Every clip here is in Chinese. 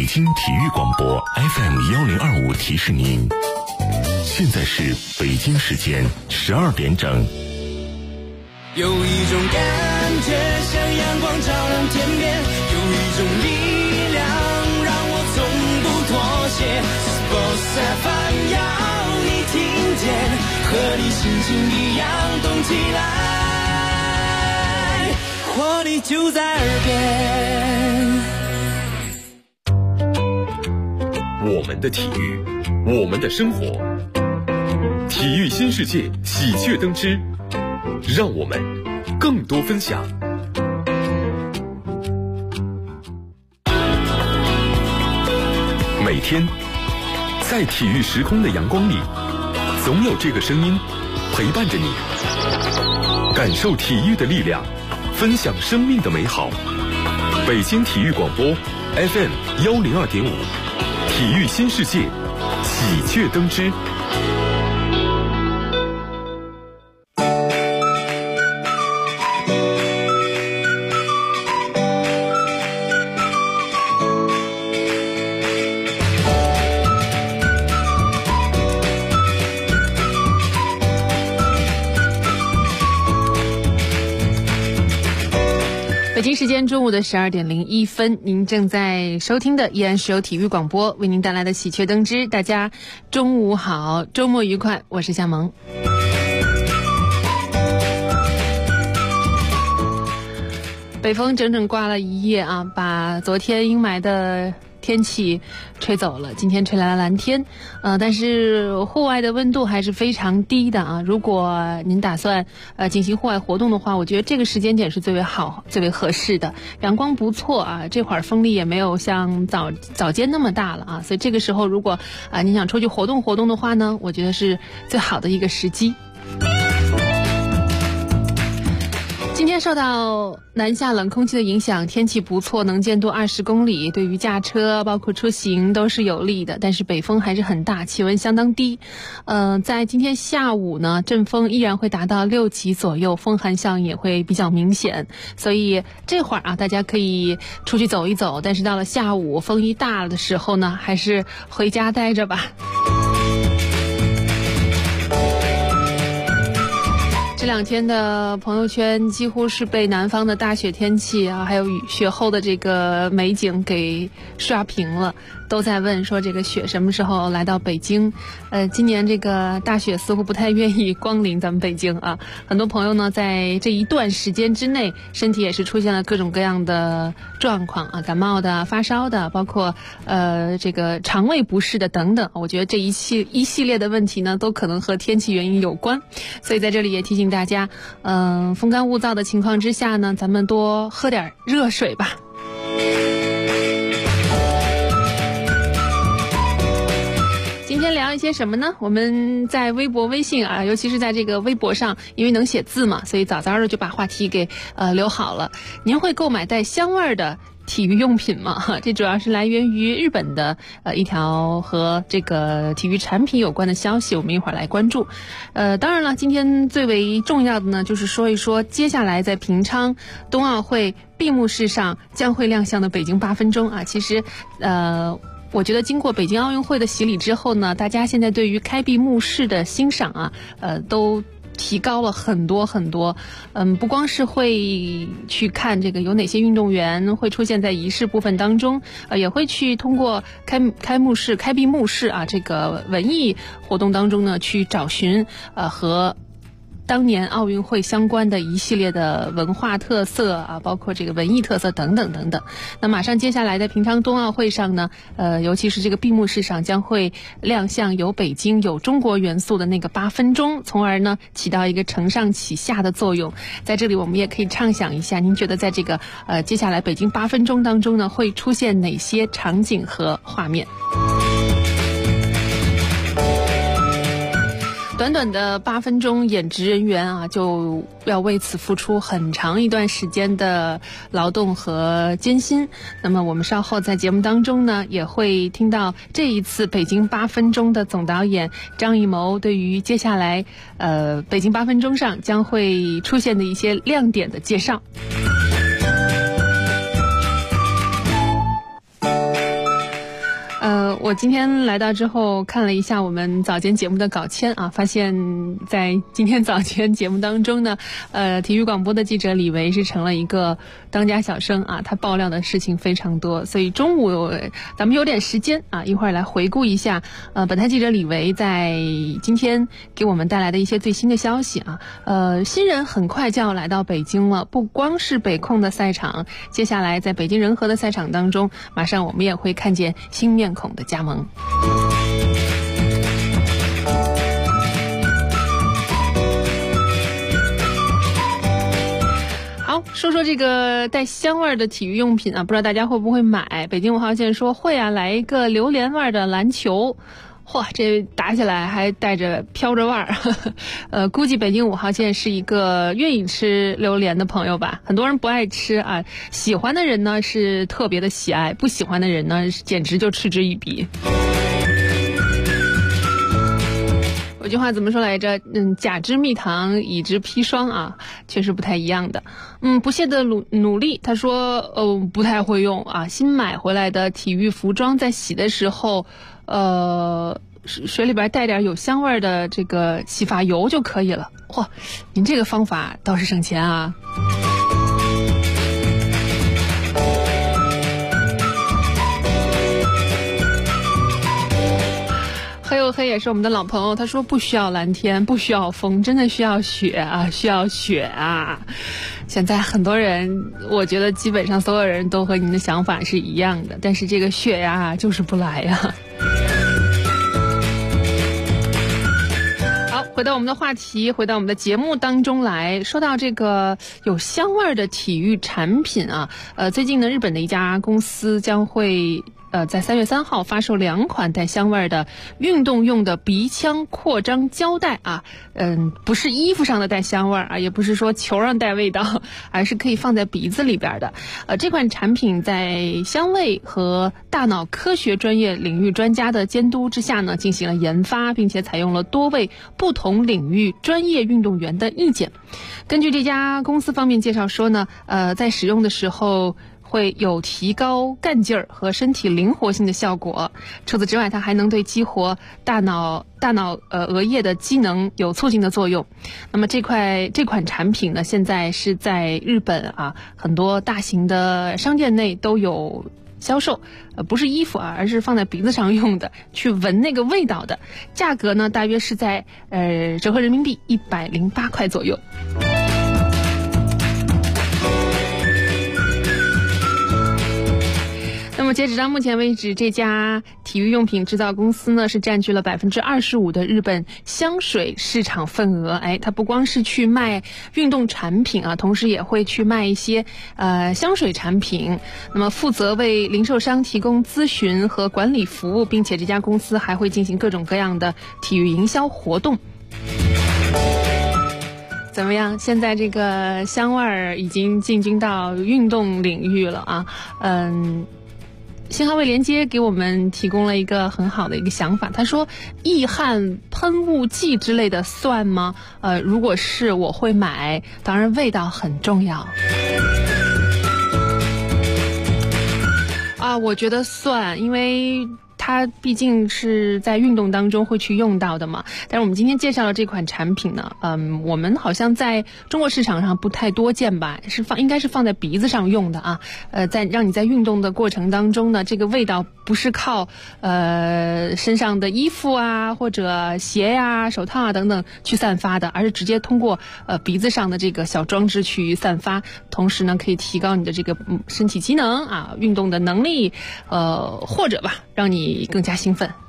京体育广播 FM1025提示您，现在是北京时间12点整。 有一种感觉像阳光照亮天边，有一种力量让我从不妥协。Sports FM 要你听见，和你心情一样动起来，活力就在耳边。 我们的体育，我们的生活，体育新世界喜鹊登枝，让我们更多分享。每天在体育时空的阳光里，总有这个声音陪伴着你，感受体育的力量，分享生命的美好。北京体育广播 FM102.5，体育新世界喜鹊登枝。 北京时间中午的12点01分，您正在收听的依然是由体育广播为您带来的喜鹊登枝。大家中午好，周末愉快，我是夏萌。北风整整刮了一夜啊，把昨天阴霾的天气吹走了，今天吹来了蓝天，但是户外的温度还是非常低的啊。如果您打算进行户外活动的话，我觉得这个时间点是最为好、最为合适的。阳光不错啊，这会儿风力也没有像早间那么大了啊，所以这个时候如果您想出去活动活动的话呢，我觉得是最好的一个时机。今天受到南下冷空气的影响，天气不错，能见度20公里，对于驾车包括出行都是有利的，但是北风还是很大，气温相当低。在今天下午呢，阵风依然会达到6级左右，风寒效应也会比较明显，所以这会儿啊，大家可以出去走一走，但是到了下午风一大的时候呢，还是回家待着吧。这2天的朋友圈几乎是被南方的大雪天气啊，还有雪后的这个美景给刷屏了，都在问说这个雪什么时候来到北京。今年这个大雪似乎不太愿意光临咱们北京啊。很多朋友呢在这一段时间之内，身体也是出现了各种各样的状况啊，感冒的、发烧的，包括这个肠胃不适的等等。我觉得这一系列的问题呢，都可能和天气原因有关。所以在这里也提醒大家，风干物燥的情况之下呢，咱们多喝点热水吧。今天聊一些什么呢？我们在微博、微信啊，尤其是在这个微博上，因为能写字嘛，所以早早的就把话题给留好了。您会购买带香味的体育用品吗？这主要是来源于日本的一条和这个体育产品有关的消息，我们一会儿来关注。当然了，今天最为重要的呢，就是说一说接下来在平昌冬奥会闭幕式上将会亮相的北京8分钟啊。其实我觉得经过北京奥运会的洗礼之后呢，大家现在对于开闭幕式的欣赏啊，都提高了很多很多。不光是会去看这个有哪些运动员会出现在仪式部分当中，也会去通过开闭幕式啊这个文艺活动当中呢，去找寻和当年奥运会相关的一系列的文化特色啊，包括这个文艺特色等等等等。那马上接下来的平昌冬奥会上呢，尤其是这个闭幕式上将会亮相有北京有中国元素的那个8分钟，从而呢起到一个承上启下的作用。在这里我们也可以畅想一下，您觉得在这个接下来北京8分钟当中呢，会出现哪些场景和画面？短短的8分钟，演职人员啊就要为此付出很长一段时间的劳动和艰辛。那么我们稍后在节目当中呢，也会听到这一次北京8分钟的总导演张艺谋对于接下来北京8分钟上将会出现的一些亮点的介绍。 我今天来到之后看了一下我们早间节目的稿签啊，发现在今天早间节目当中呢，体育广播的记者李维是成了一个当家小生啊，他爆料的事情非常多，所以中午咱们有点时间啊，一会儿来回顾一下本台记者李维在今天给我们带来的一些最新的消息啊。新人很快就要来到北京了，不光是北控的赛场，接下来在北京人和的赛场当中，马上我们也会看见新面孔的加盟。好，说说这个带香味的体育用品啊，不知道大家会不会买？北京5号线说会啊，来一个榴莲味的篮球。嚯，这打起来还带着飘着味儿，估计北京5号线是一个愿意吃榴莲的朋友吧。很多人不爱吃啊，喜欢的人呢是特别的喜爱，不喜欢的人呢简直就嗤之以鼻。有句话怎么说来着？甲之蜜糖，乙之砒霜啊，确实不太一样的。不懈的努力，他说不太会用啊。新买回来的体育服装在洗的时候，水里边带点有香味的这个洗发油就可以了。嚯，您这个方法倒是省钱啊。黑又黑也是我们的老朋友，他说不需要蓝天，不需要风，真的需要雪啊，需要雪啊。现在很多人，我觉得基本上所有人都和您的想法是一样的，但是这个雪呀就是不来呀。好，回到我们的话题，回到我们的节目当中来。说到这个有香味的体育产品啊，最近呢，日本的一家公司将会在3月3号发售2款带香味的运动用的鼻腔扩张胶带啊，不是衣服上的带香味啊，也不是说球上带味道，而是可以放在鼻子里边的。这款产品在香味和大脑科学专业领域专家的监督之下呢，进行了研发，并且采用了多位不同领域专业运动员的意见。根据这家公司方面介绍说呢，在使用的时候会有提高干劲儿和身体灵活性的效果。除此之外，它还能对激活大脑额叶的机能有促进的作用。那么这款产品呢，现在是在日本啊很多大型的商店内都有销售，不是衣服啊，而是放在鼻子上用的，去闻那个味道的。价格呢，大约是在折合人民币108块左右。那么截止到目前为止，这家体育用品制造公司呢是占据了25%的日本香水市场份额。它不光是去卖运动产品啊，同时也会去卖一些香水产品。那么负责为零售商提供咨询和管理服务，并且这家公司还会进行各种各样的体育营销活动。怎么样？现在这个香味儿已经进军到运动领域了啊。新华卫连接给我们提供了一个很好的一个想法，他说易汗喷雾剂之类的算吗？如果是我会买，当然味道很重要啊，我觉得算，因为它毕竟是在运动当中会去用到的嘛。但是我们今天介绍的这款产品呢，我们好像在中国市场上不太多见吧，应该是放在鼻子上用的啊。让你在运动的过程当中呢，这个味道不是靠身上的衣服啊或者鞋呀、手套啊等等去散发的，而是直接通过鼻子上的这个小装置去散发，同时呢可以提高你的这个身体机能啊，运动的能力，或者吧让你更加兴奋。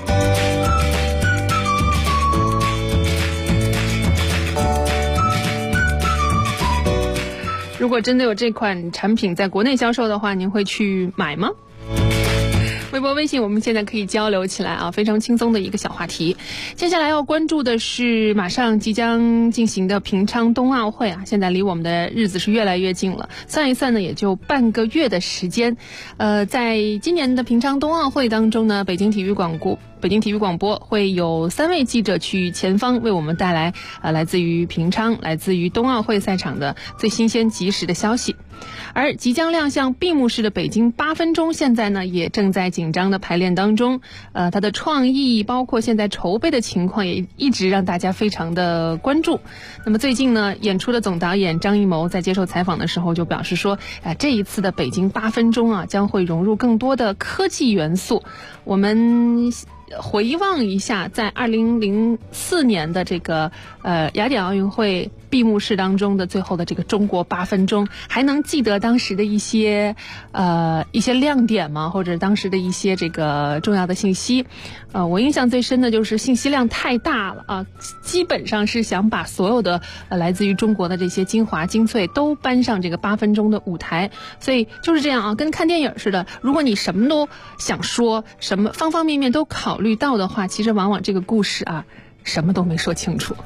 如果真的有这款产品在国内销售的话，您会去买吗？微博微信我们现在可以交流起来啊，非常轻松的一个小话题。接下来要关注的是马上即将进行的平昌冬奥会啊，现在离我们的日子是越来越近了，算一算呢也就半个月的时间。在今年的平昌冬奥会当中呢，北京体育北京体育广播会有3位记者去前方为我们带来来自于平昌、来自于冬奥会赛场的最新鲜及时的消息。而即将亮相闭幕式的北京8分钟，现在呢也正在紧张的排练当中。它的创意包括现在筹备的情况也一直让大家非常的关注。那么最近呢，演出的总导演张艺谋在接受采访的时候就表示说，这一次的北京8分钟啊，将会融入更多的科技元素。我们回望一下，在2004年的这个雅典奥运会闭幕式当中的最后的这个中国8分钟，还能记得当时的一些亮点吗？或者当时的一些这个重要的信息？我印象最深的就是信息量太大了啊，基本上是想把所有的来自于中国的这些精华精粹都搬上这个8分钟的舞台，所以就是这样啊，跟看电影似的，如果你什么都想说，什么方方面面都考虑到的话，其实往往这个故事啊，什么都没说清楚。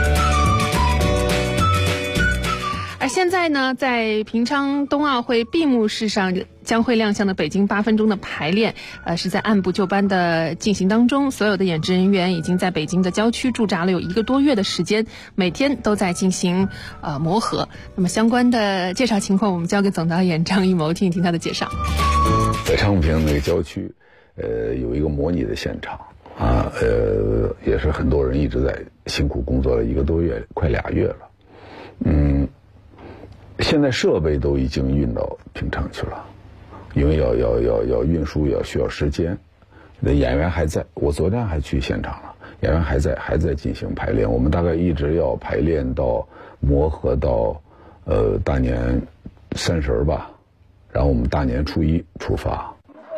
而现在呢，在平昌冬奥会闭幕式上将会亮相的北京8分钟的排练，是在按部就班的进行当中。所有的演职人员已经在北京的郊区驻扎了有1个多月的时间，每天都在进行磨合。那么相关的介绍情况，我们交给总导演张艺谋听一听他的介绍。 在昌平那个郊区，有一个模拟的现场啊，也是很多人一直在辛苦工作了1个多月，快2月了。现在设备都已经运到平昌去了，因为要运输，需要时间。那演员还在，我昨天还去现场了，演员还在进行排练。我们大概一直要排练到磨合到大年30吧，然后我们大年初1出发。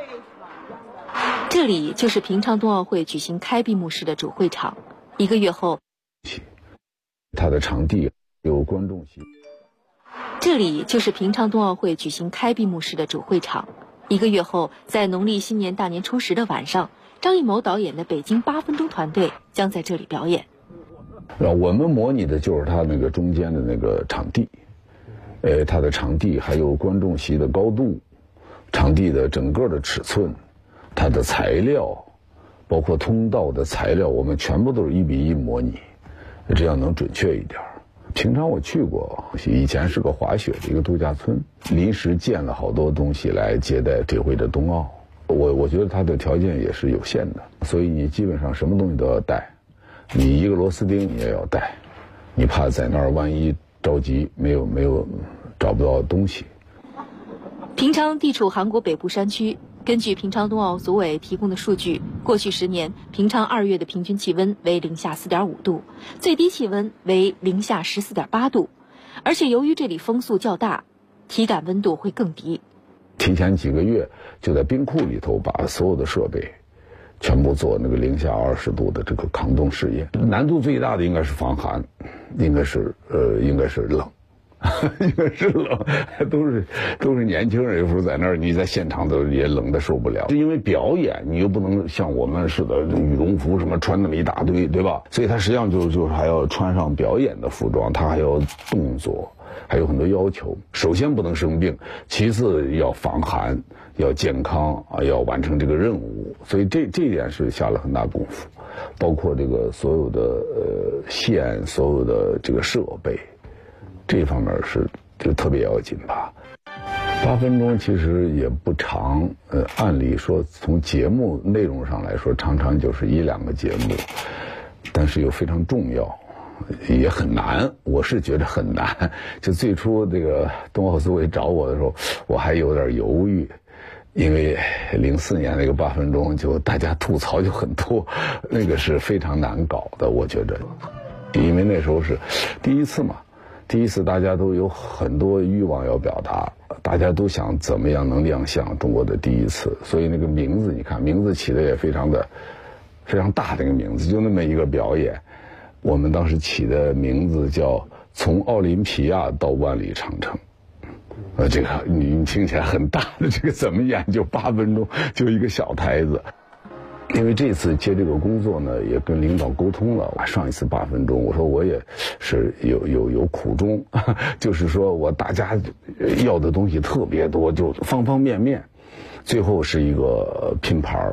这里就是平昌冬奥会举行开闭幕式的主会场。1个月后， 它的场地有观众席。 这里就是平昌冬奥会举行开闭幕式的主会场。1个月后，在农历新年大年初10的晚上，张艺谋导演的北京8分钟团队将在这里表演。 我们模拟的就是它那个中间的那个场地，它的场地还有观众席的高度，场地的整个的尺寸，它的材料，包括通道的材料，我们全部都是1比1模拟，这样能准确一点。平常我去过，以前是个滑雪的一个度假村，临时建了好多东西来接待这回的冬奥。我觉得它的条件也是有限的，所以你基本上什么东西都要带，你一个螺丝钉你也要带，你怕在那儿万一着急没有找不到东西。 平昌地处韩国北部山区，根据平昌冬奥组委提供的数据，过去10年，平昌2月的平均气温为-4.5度，最低气温为-14.8度，而且由于这里风速较大，体感温度会更低。 提前几个月就在冰库里头把所有的设备全部做那个-20度的这个抗冻试验，难度最大的应该是防寒，应该是冷。应该是冷，都是年轻人，有时候在那儿你在现场都也冷得受不了。因为表演你又不能像我们似的羽绒服什么穿那么一大堆，对吧？所以它实际上就是还要穿上表演的服装，它还要动作，还有很多要求。首先不能生病，其次要防寒，要健康啊，要完成这个任务。所以这一点是下了很大功夫，包括这个所有的线，所有的这个设备。这方面就特别要紧吧。8分钟其实也不长，按理说从节目内容上来说，常常就是1-2个节目，但是又非常重要，也很难。我是觉得很难。就最初这个冬奥组委找我的时候，我还有点犹豫，因为04年那个8分钟就大家吐槽就很多，那个是非常难搞的，我觉得，因为那时候是第一次嘛。第一次大家都有很多欲望要表达，大家都想怎么样能亮相中国的第一次，所以那个名字你看名字起的也非常大的一个名字，就那么一个表演，我们当时起的名字叫从奥林匹亚到万里长城。这个你听起来很大的，这个怎么演就8分钟，就一个小台子。因为这次接这个工作呢，也跟领导沟通了。上一次8分钟，我说我也是有苦衷，就是说我大家要的东西特别多，就方方面面，最后是一个拼盘，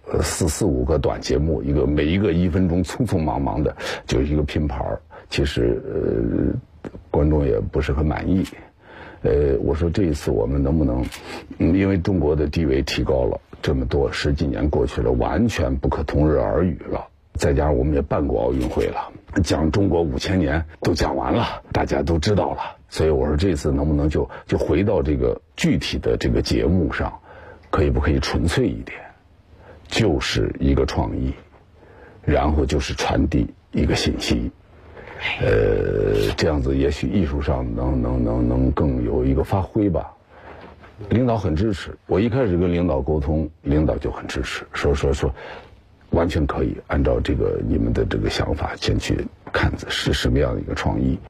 4、5个短节目，每一个1分钟，匆匆忙忙的就一个拼盘，其实观众也不是很满意。我说这一次我们能不能，因为中国的地位提高了这么多，10几年过去了，完全不可同日而语了。再加上我们也办过奥运会了，讲中国5000年都讲完了，大家都知道了。所以我说这次能不能就回到这个具体的这个节目上，可不可以纯粹一点，就是一个创意，然后就是传递一个信息。这样子也许艺术上能更有一个发挥吧。领导很支持，我一开始跟领导沟通，领导就很支持，说完全可以按照这个你们的这个想法先去看是什么样的一个创意。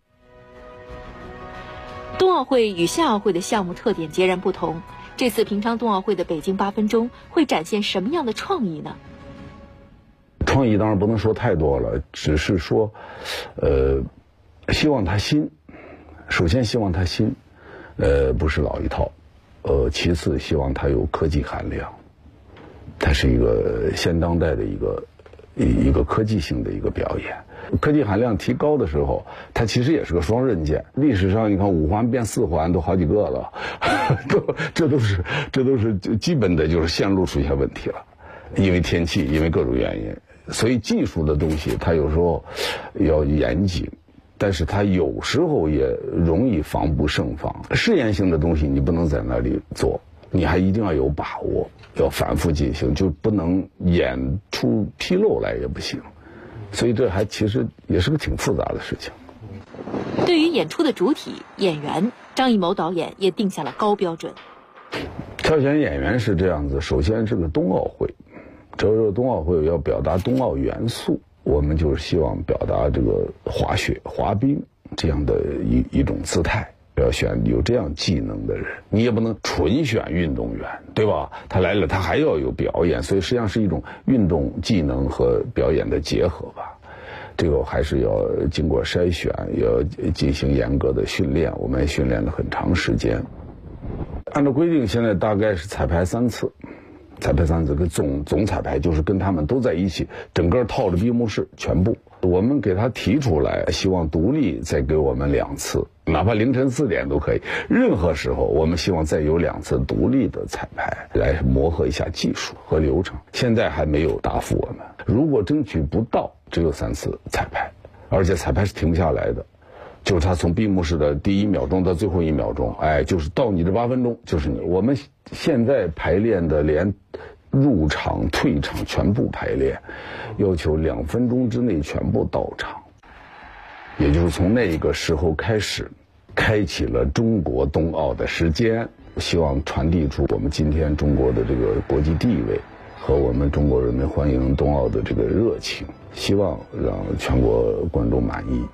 冬奥会与夏奥会的项目特点截然不同，这次平昌冬奥会的北京8分钟会展现什么样的创意呢？ 创意当然不能说太多了，只是说希望它新，首先希望它新，不是老一套，其次希望它有科技含量，它是一个现当代的一个科技性的一个表演。科技含量提高的时候，它其实也是个双刃剑。历史上你看5环变4环都好几个了，这都是基本的就是线路出现问题了，因为天气，因为各种原因。所以技术的东西它有时候要严谨，但是它有时候也容易防不胜防。试验性的东西你不能在那里做，你还一定要有把握，要反复进行，就不能演出纰漏来也不行。所以这还其实也是个挺复杂的事情。 对于演出的主体演员，张艺谋导演也定下了高标准。 挑选演员是这样子，首先是个冬奥会，这个冬奥会要表达冬奥元素，我们就是希望表达这个滑雪、滑冰这样的一种姿态。要选有这样技能的人，你也不能纯选运动员，对吧？他来了，他还要有表演，所以实际上是一种运动技能和表演的结合吧。这个还是要经过筛选，要进行严格的训练，我们也训练了很长时间。按照规定，现在大概是彩排3次。跟总彩排就是跟他们都在一起，整个套着闭幕式全部。我们给他提出来，希望独立再给我们2次，哪怕凌晨4点都可以。任何时候，我们希望再有2次独立的彩排，来磨合一下技术和流程。现在还没有答复我们，如果争取不到，只有3次彩排，而且彩排是停不下来的。就是他从闭幕式的第1秒钟到最后1秒钟，就是到你这8分钟就是你。我们现在排练的连入场、退场全部排练，要求2分钟之内全部到场。也就是从那个时候开始，开启了中国冬奥的时间。希望传递出我们今天中国的这个国际地位和我们中国人民欢迎冬奥的这个热情，希望让全国观众满意。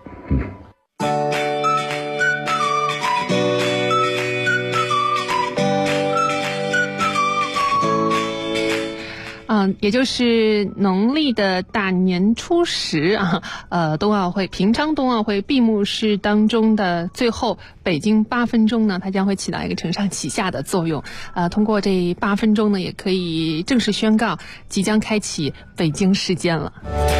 也就是农历的大年初10平昌冬奥会闭幕式当中的最后北京8分钟呢，它将会起到一个承上启下的作用。通过这8分钟呢，也可以正式宣告即将开启北京时间了。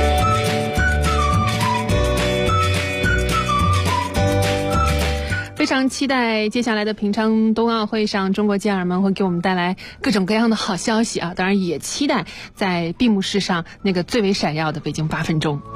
非常期待接下来的平昌冬奥会上，中国健儿们会给我们带来各种各样的好消息啊！当然也期待在闭幕式上那个最为闪耀的北京8分钟。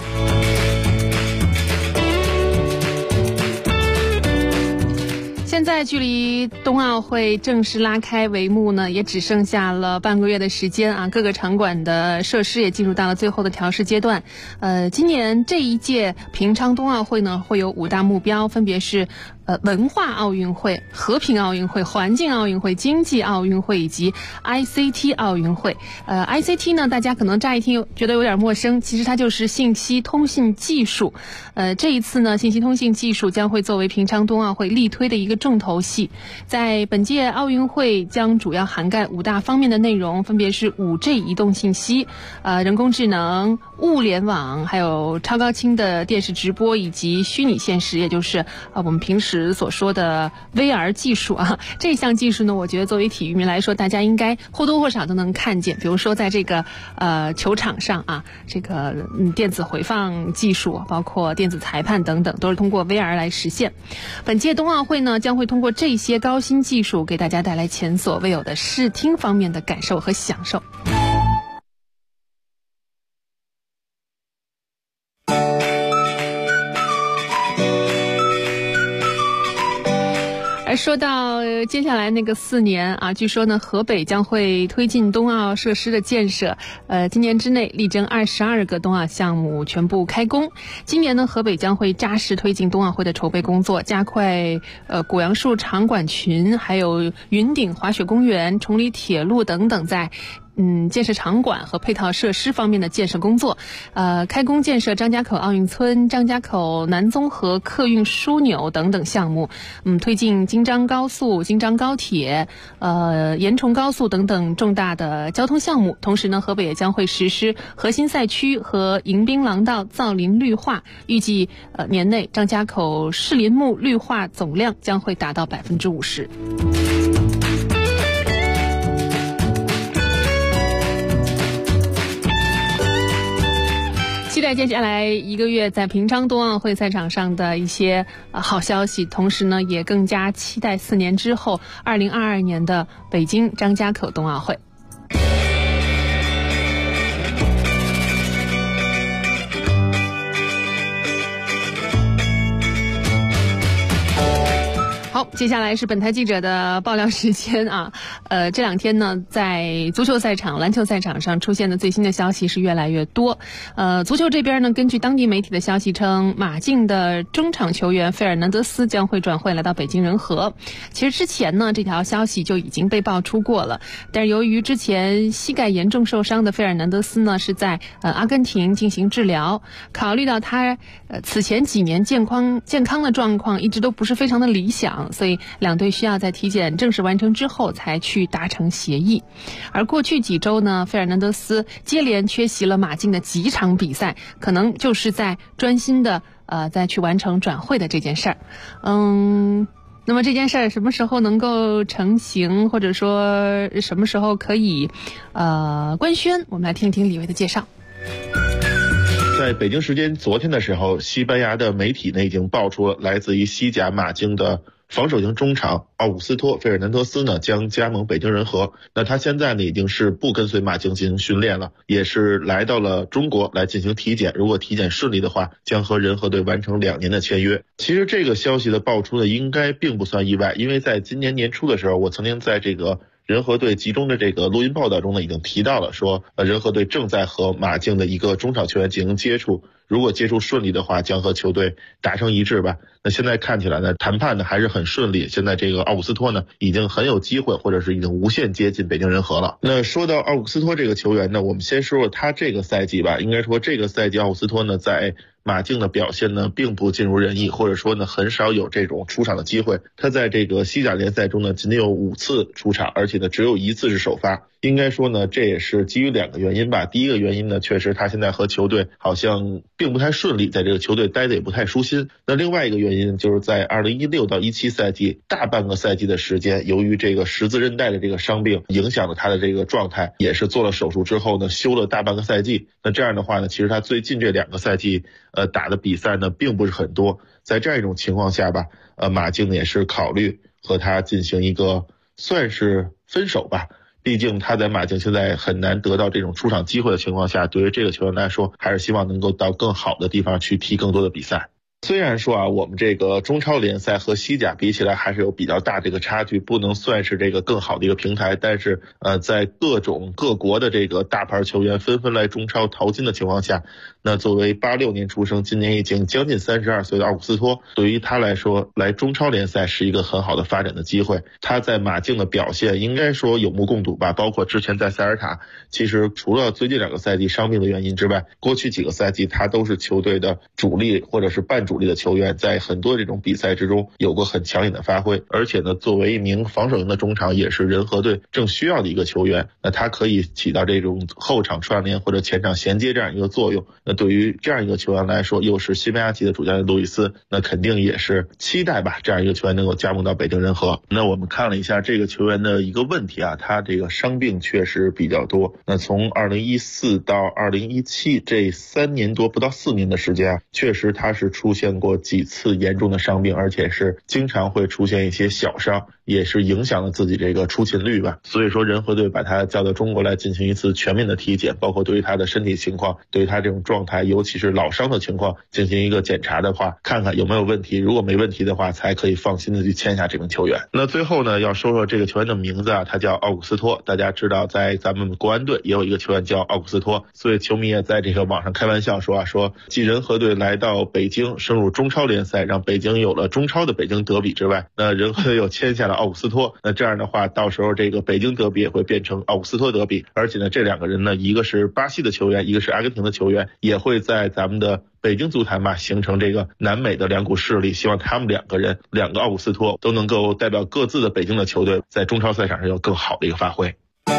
现在距离冬奥会正式拉开帷幕呢，也只剩下了半个月的时间啊！各个场馆的设施也进入到了最后的调试阶段。今年这一届平昌冬奥会呢，会有5大目标，分别是文化奥运会、和平奥运会、环境奥运会、经济奥运会以及 ICT 奥运会。ICT 呢，大家可能乍一听觉得有点陌生，其实它就是信息通信技术。这一次呢，信息通信技术将会作为平昌冬奥会力推的一个重头戏。在本届奥运会将主要涵盖5大方面的内容，分别是5G 移动信息、人工智能、 物联网，还有超高清的电视直播以及虚拟现实，也就是我们平时所说的 VR 技术啊。这项技术呢，我觉得作为体育迷来说，大家应该或多或少都能看见。比如说在这个球场上啊，这个电子回放技术，包括电子裁判等等，都是通过 VR 来实现。本届冬奥会呢，将会通过这些高新技术，给大家带来前所未有的视听方面的感受和享受。而说到接下来那个4年啊，据说呢，河北将会推进冬奥设施的建设，今年之内力争22个冬奥项目全部开工。今年呢，河北将会扎实推进冬奥会的筹备工作，加快古杨树场馆群、还有云顶滑雪公园、崇礼铁路等等在建设场馆和配套设施方面的建设工作，开工建设张家口奥运村、张家口南综合客运枢纽等等项目，推进京张高速、京张高铁、延崇高速等等重大的交通项目。同时呢，河北也将会实施核心赛区和迎宾廊道造林绿化，预计年内张家口市林木绿化总量将会达到50%。期待接下来1个月在平昌冬奥会赛场上的一些好消息，同时呢，也更加期待4年之后2022年的北京张家口冬奥会。好，接下来是本台记者的爆料时间啊。这2天呢，在足球赛场、篮球赛场上出现的最新的消息是越来越多。足球这边呢，根据当地媒体的消息称，马竞的中场球员费尔南德斯将会转会来到北京人和。其实之前呢，这条消息就已经被爆出过了，但是由于之前膝盖严重受伤的费尔南德斯呢，是在阿根廷进行治疗，考虑到他此前几年健康的状况一直都不是非常的理想，所以两队需要在体检正式完成之后才去达成协议。而过去几周呢，费尔南德斯接连缺席了马竞的几场比赛，可能就是在专心的再去完成转会的这件事儿。那么这件事儿什么时候能够成型，或者说什么时候可以官宣，我们来听听李维的介绍。 在北京时间昨天的时候，西班牙的媒体呢已经爆出了来自于西甲马竞的防守型中场奥古斯托·费尔南德斯呢将加盟北京人和。那他现在呢已经是不跟随马竞进行训练了，也是来到了中国来进行体检。如果体检顺利的话，将和人和队完成2年的签约。其实这个消息的爆出呢，应该并不算意外，因为在今年年初的时候，我曾经在这个人和队集中的这个录音报道中呢，已经提到了说，人和队正在和马竞的一个中场球员进行接触，如果接触顺利的话，将和球队达成一致吧。那现在看起来呢，谈判呢还是很顺利。现在这个奥古斯托呢，已经很有机会，或者是已经无限接近北京人和了。那说到奥古斯托这个球员呢，我们先说说他这个赛季吧。应该说这个赛季奥古斯托呢，在马竞的表现呢并不尽如人意，或者说呢很少有这种出场的机会。他在这个西甲联赛中呢，仅有5次出场，而且呢只有1次是首发。应该说呢，这也是基于2个原因吧。第一个原因呢，确实他现在和球队好像并不太顺利，在这个球队待的也不太舒心。那另外一个原因就是在2016到17赛季大半个赛季的时间，由于这个十字韧带的这个伤病影响了他的这个状态，也是做了手术之后呢，休了大半个赛季。那这样的话呢，其实他最近这2个赛季打的比赛呢并不是很多。在这样一种情况下吧，马竞也是考虑和他进行一个算是分手吧。毕竟他在马竞现在很难得到这种出场机会的情况下，对于这个球员来说，还是希望能够到更好的地方去踢更多的比赛。虽然说啊，我们这个中超联赛和西甲比起来还是有比较大这个差距，不能算是这个更好的一个平台，但是在各国的这个大牌球员纷纷来中超淘金的情况下，那作为86年出生，今年已经将近32岁的奥古斯托，对于他来说，来中超联赛是一个很好的发展的机会。他在马竞的表现应该说有目共睹吧，包括之前在塞尔塔，其实除了最近2个赛季伤病的原因之外，过去几个赛季他都是球队的主力或者是半主力的球员，在很多这种比赛之中有过很抢眼的发挥，而且呢，作为一名防守型的中场，也是人和队正需要的一个球员。那他可以起到这种后场串联或者前场衔接这样一个作用。那对于这样一个球员来说，又是西班牙籍的主教练路易斯，那肯定也是期待吧，这样一个球员能够加盟到北京人和。那我们看了一下这个球员的一个问题啊，他这个伤病确实比较多。那从2014到2017这3年多不到4年的时间啊，确实他是出现过几次严重的伤病，而且是经常会出现一些小伤，也是影响了自己这个出勤率吧。所以说人和队把他叫到中国来进行一次全面的体检，包括对于他的身体情况，对于他这种状态，尤其是老伤的情况进行一个检查的话，看看有没有问题，如果没问题的话，才可以放心的去签下这名球员。那最后呢，要说说这个球员的名字啊，他叫奥古斯托。大家知道在咱们国安队也有一个球员叫奥古斯托，所以球迷也在这个网上开玩笑说继人和队来到北京升入中超联赛，让北京有了中超的北京德比之外，那人和队又签下了奥古斯托，那这样的话到时候这个北京德比也会变成奥古斯托德比。而且呢，这两个人呢，一个是巴西的球员，一个是阿根廷的球员，也会在咱们的北京足坛嘛形成这个南美的两股势力，希望他们两个奥古斯托都能够代表各自的北京的球队在中超赛场上有更好的一个发挥。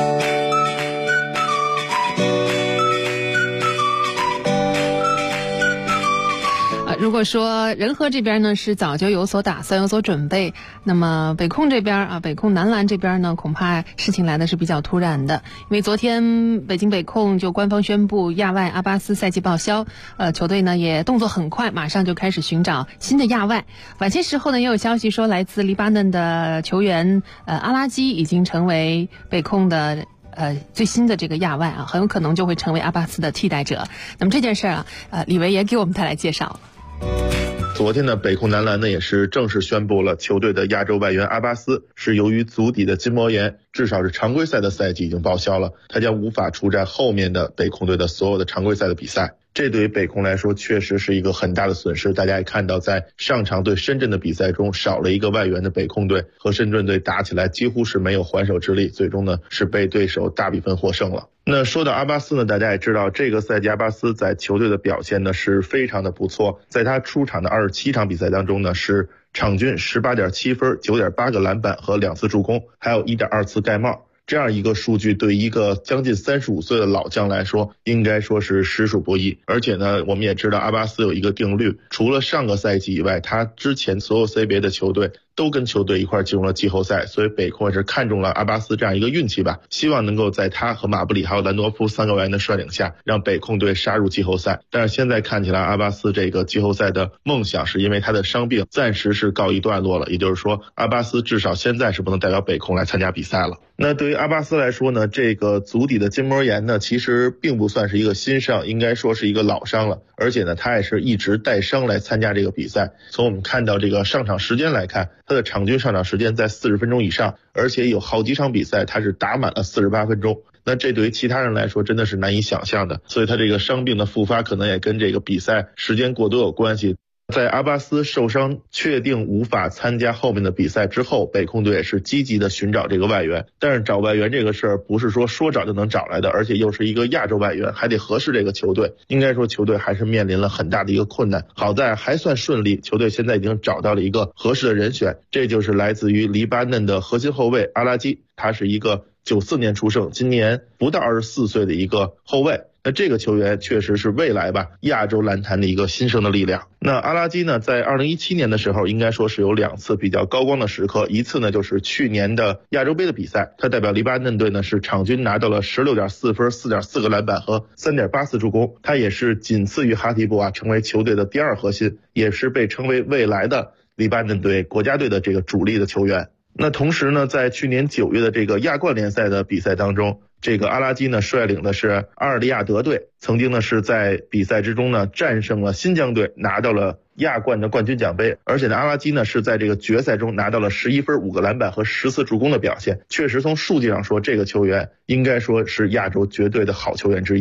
如果说人和这边呢是早就有所打算有所准备，那么北控这边北控男篮这边呢，恐怕事情来的是比较突然的。因为昨天北京北控就官方宣布亚外阿巴斯赛季报销，球队呢也动作很快，马上就开始寻找新的亚外。晚些时候呢也有消息说，来自黎巴嫩的球员阿拉基已经成为北控的最新的这个亚外很有可能就会成为阿巴斯的替代者。那么这件事李维也给我们带来介绍。 昨天呢，北控男篮呢也是正式宣布了，球队的亚洲外援阿巴斯是由于足底的筋膜炎，至少是常规赛的赛季已经报销了，他将无法出战后面的北控队的所有的常规赛的比赛。这对于北控来说确实是一个很大的损失。大家也看到，在上场对深圳的比赛中，少了一个外援的北控队和深圳队打起来几乎是没有还手之力，最终呢是被对手大比分获胜了。那说到阿巴斯呢，大家也知道这个赛季阿巴斯在球队的表现呢是非常的不错，在他出场的27场比赛当中呢，是场均 18.7 分 9.8 个篮板和2次助攻，还有 1.2 次盖帽。这样一个数据对一个将近35岁的老将来说，应该说是实属不易。而且呢，我们也知道阿巴斯有一个定律，除了上个赛季以外，他之前所有 CBA 的球队都跟球队一块进入了季后赛，所以北控是看中了阿巴斯这样一个运气吧，希望能够在他和马布里还有兰多夫3个外援的率领下，让北控队杀入季后赛。但是现在看起来，阿巴斯这个季后赛的梦想是因为他的伤病暂时是告一段落了，也就是说阿巴斯至少现在是不能代表北控来参加比赛了。那对于阿巴斯来说呢，这个足底的筋膜炎呢，其实并不算是一个新伤，应该说是一个老伤了，而且呢他也是一直带伤来参加这个比赛。从我们看到这个上场时间来看，他的场均上场时间在40分钟以上，而且有好几场比赛他是打满了48分钟。那这对于其他人来说真的是难以想象的，所以他这个伤病的复发可能也跟这个比赛时间过多有关系。在阿巴斯受伤确定无法参加后面的比赛之后，北控队也是积极的寻找这个外援。但是找外援这个事儿不是说找就能找来的，而且又是一个亚洲外援，还得合适这个球队。应该说球队还是面临了很大的一个困难，好在还算顺利，球队现在已经找到了一个合适的人选，这就是来自于黎巴嫩的核心后卫阿拉基，他是一个94年出生，今年不到24岁的一个后卫。那这个球员确实是未来吧亚洲篮坛的一个新生的力量。那阿拉基呢，在2017年的时候应该说是有2次比较高光的时刻，一次呢就是去年的亚洲杯的比赛，他代表黎巴嫩队呢是场均拿到了 16.4 分 4.4 个篮板和 3.8 次助攻，他也是仅次于哈提布成为球队的第2核心，也是被称为未来的黎巴嫩队国家队的这个主力的球员。那同时呢，在去年9月的这个亚冠联赛的比赛当中，这个阿拉基呢率领的是阿尔利亚德队，曾经呢是在比赛之中呢战胜了新疆队，拿到了亚冠的冠军奖杯。而且呢，阿拉基呢是在这个决赛中拿到了11分5个篮板和10次助攻的表现，确实从数据上说，这个球员应该说是亚洲绝对的好球员之一。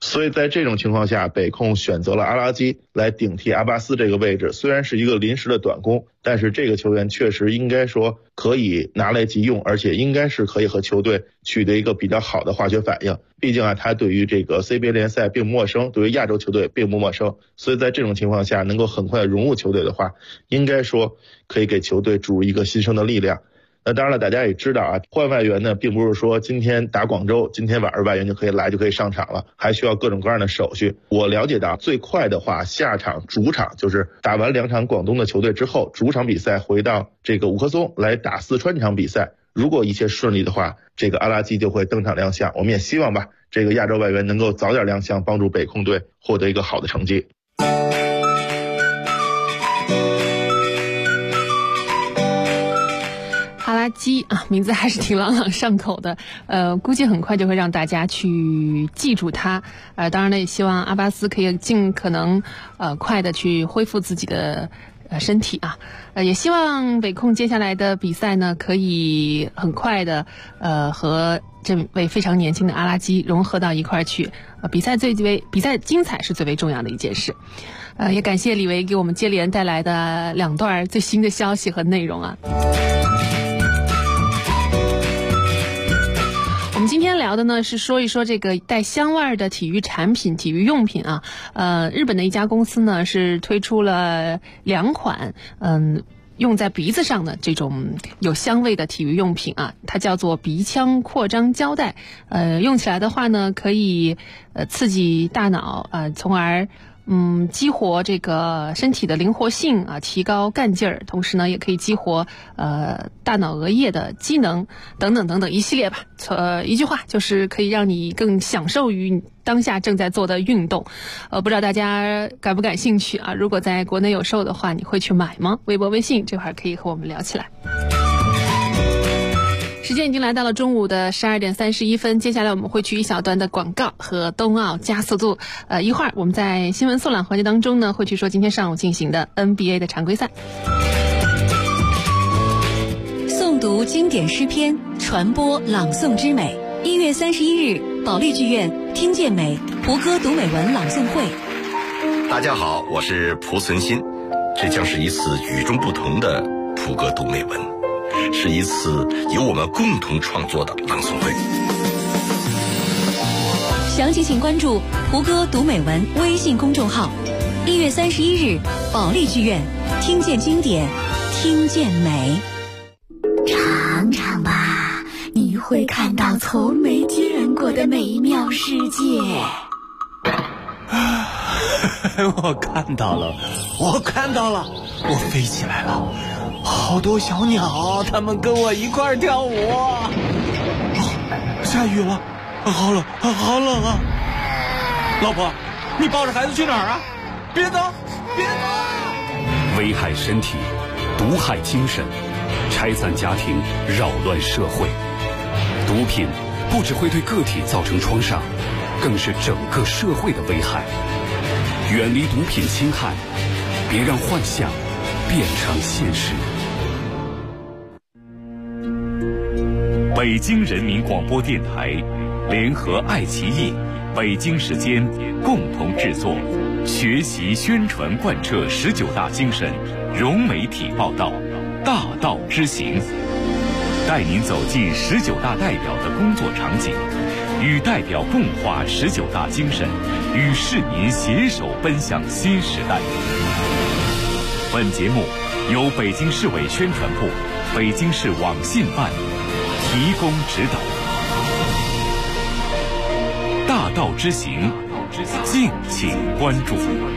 所以在这种情况下，北控选择了阿拉基来顶替阿巴斯这个位置，虽然是一个临时的短工，但是这个球员确实应该说可以拿来急用，而且应该是可以和球队取得一个比较好的化学反应。毕竟他对于这个 CBA 联赛并不陌生，对于亚洲球队并不陌生，所以在这种情况下能够很快的融入球队的话，应该说可以给球队注入一个新生的力量。那当然了，大家也知道啊，换外援呢，并不是说今天打广州，今天晚上外援就可以上场了，还需要各种各样的手续。我了解到最快的话，下场主场就是打完2场广东的球队之后，主场比赛回到这个五棵松来打四川这场比赛。如果一切顺利的话，这个阿拉基就会登场亮相。我们也希望吧，这个亚洲外援能够早点亮相，帮助北控队获得一个好的成绩。 阿拉基啊，名字还是挺朗朗上口的，估计很快就会让大家去记住他。当然了，也希望阿巴斯可以尽可能快的去恢复自己的身体啊，也希望北控接下来的比赛呢，可以很快的和这位非常年轻的阿拉基融合到一块儿去。比赛精彩是最为重要的一件事。也感谢李维给我们接连带来的2段最新的消息和内容啊。我们今天聊的呢是说一说这个带香味的体育产品、体育用品啊。日本的一家公司呢是推出了2款用在鼻子上的这种有香味的体育用品啊，它叫做鼻腔扩张胶带。用起来的话呢，可以刺激大脑从而激活这个身体的灵活性啊，提高干劲儿，同时呢也可以激活大脑额叶的机能等等等等一系列吧。一句话就是可以让你更享受于你当下正在做的运动。不知道大家感不感兴趣啊？如果在国内有售的话，你会去买吗？微博微信这会儿可以和我们聊起来。时间已经来到了中午的12点31分，接下来我们会去一小段的广告和冬奥加速度。一会儿我们在新闻速览环节当中呢，会去说今天上午进行的 NBA 的常规赛。 诵读经典诗篇，传播朗诵之美。1月31日，保利剧院听见美蒲歌读美文朗诵会。 大家好，我是蒲存昕，这将是一次与众不同的蒲歌读美文。是一次由我们共同创作的朗诵会。 详情请关注蒲歌读美文微信公众号。1月31日，保利剧院，听见经典，听见美。 尝尝吧，你会看到从没见过的美妙世界。 我看到了，我飞起来了。好多小鸟，它们跟我一块儿跳舞。下雨了，好冷啊！老婆，你抱着孩子去哪儿啊？别走！ 危害身体，毒害精神，拆散家庭，扰乱社会。毒品不只会对个体造成创伤，更是整个社会的危害。远离毒品侵害，别让幻想变成现实。北京人民广播电台联合爱奇艺、北京时间共同制作，学习宣传贯彻19大精神，融媒体报道，大道之行，带您走进19大代表的工作场景，与代表共话19大精神，与市民携手奔向新时代。本节目由北京市委宣传部、北京市网信办提供指导。大道之行，敬请关注。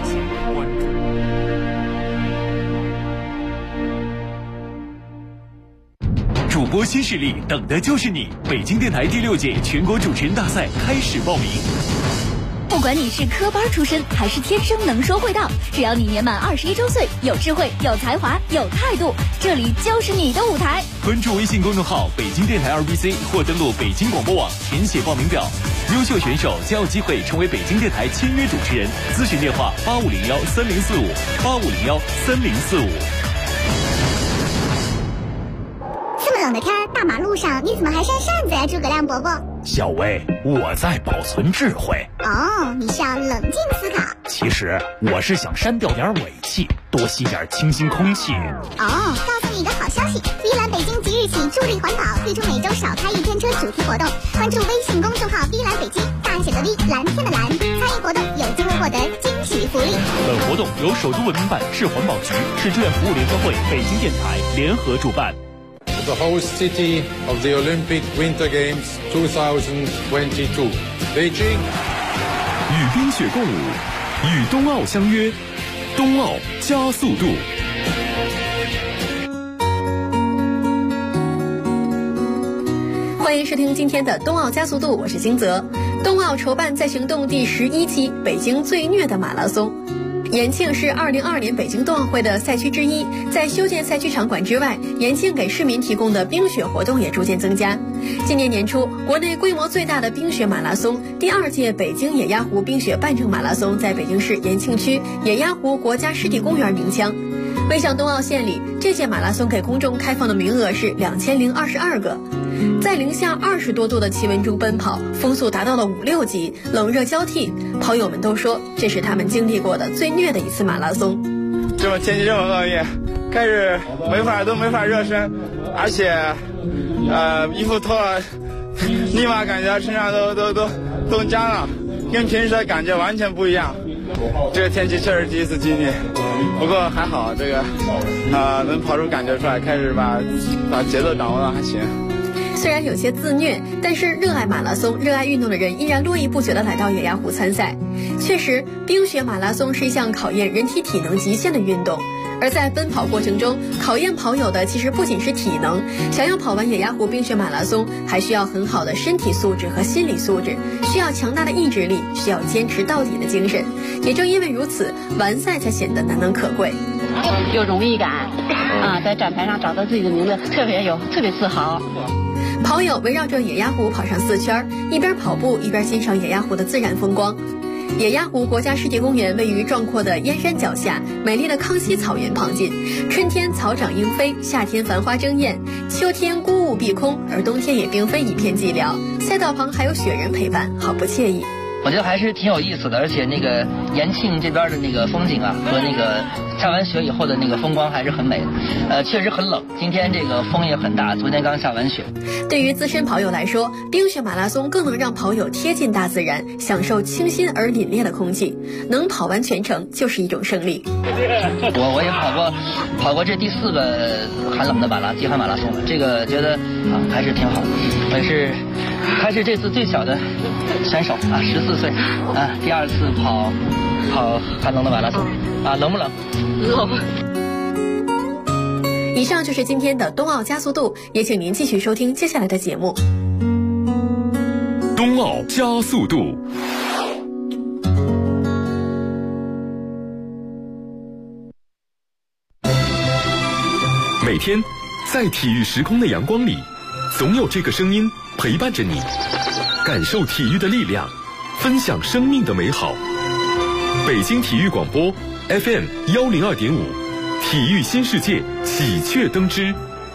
主播新势力，等的就是你！北京电台第6届全国主持人大赛开始报名。 不管你是科班出身还是天生能说会道，只要你年满21周岁，有智慧、有才华、有态度，这里就是你的舞台。 关注微信公众号北京电台2BC 或登录北京广播网填写报名表，优秀选手将有机会成为北京电台签约主持人。咨询电话85013045，85013045。 这么冷的天，大马路上你怎么还扇扇子呀，诸葛亮伯伯？ 小薇，我在保存智慧。 哦，你是要冷静思考。 其实我是想删掉点尾气，多吸点清新空气。 哦，告诉你一个好消息，V 蓝北京即日起助力环保，推出每周少开一天车主题活动，关注微信公众号 V 蓝北京，大写的 V， 蓝天的蓝，参与活动有机会获得惊喜福利。 本活动由首都文明办、市环保局、市志愿服务联合会、北京电台联合主办。 The host city of the Olympic Winter Games 2022, Beijing. 与冰雪共舞，与冬奥相约，冬奥加速度。 欢迎收听今天的冬奥加速度，我是金泽。冬奥筹办在行动第11期，北京最虐的马拉松。延庆是2022年北京冬奥会的赛区之一，在修建赛区场馆之外，延庆给市民提供的冰雪活动也逐渐增加。今年年初，国内规模最大的冰雪马拉松第2届北京野鸭湖冰雪半程马拉松在北京市延庆区野鸭湖国家湿地公园鸣枪。为向冬奥献礼，这届马拉松给公众开放的名额是2022个。在零下20多度的气温中奔跑，风速达到了5、6级，冷热交替。跑友们都说，这是他们经历过的最虐的一次马拉松。 这么天气这么恶劣，开始都没法热身，而且衣服脱了，立马感觉身上都僵了，跟平时的感觉完全不一样。这个天气确实第一次经历，不过还好，这个能跑出感觉出来，开始把节奏掌握到还行。 虽然有些自虐，但是热爱马拉松、热爱运动的人依然络绎不绝地来到野鸭湖参赛。确实，冰雪马拉松是一项考验人体体能极限的运动，而在奔跑过程中，考验跑友的其实不仅是体能。想要跑完野鸭湖冰雪马拉松，还需要很好的身体素质和心理素质，需要强大的意志力，需要坚持到底的精神。也正因为如此，完赛才显得难能可贵。 有荣誉感啊，在展台上找到自己的名字，特别自豪。 跑友围绕着野鸭湖跑上4圈，一边跑步一边欣赏野鸭湖的自然风光。野鸭湖国家湿地公园位于壮阔的燕山脚下，美丽的康熙草原旁近。春天草长莺飞，夏天繁花争艳，秋天孤雾蔽空，而冬天也并非一片寂寥。赛道旁还有雪人陪伴，好不惬意。 我觉得还是挺有意思的，而且那个延庆这边的那个风景啊，和那个下完雪以后的那个风光还是很美的。确实很冷，今天这个风也很大，昨天刚下完雪。 对于资深跑友来说，冰雪马拉松更能让跑友贴近大自然，享受清新而凛冽的空气。能跑完全程就是一种胜利。 我也跑过这第4个寒冷的极寒马拉松了，这个觉得还是挺好的。还是这次最小的选手14岁第2次跑寒冷的马拉松冷不冷？ 冷。以上就是今天的冬奥加速度，也请您继续收听接下来的节目。 冬奥加速度。每天在体育时空的阳光里，总有这个声音陪伴着你，感受体育的力量，分享生命的美好。北京体育广播 FM 102.5，体育新世界喜鹊登枝。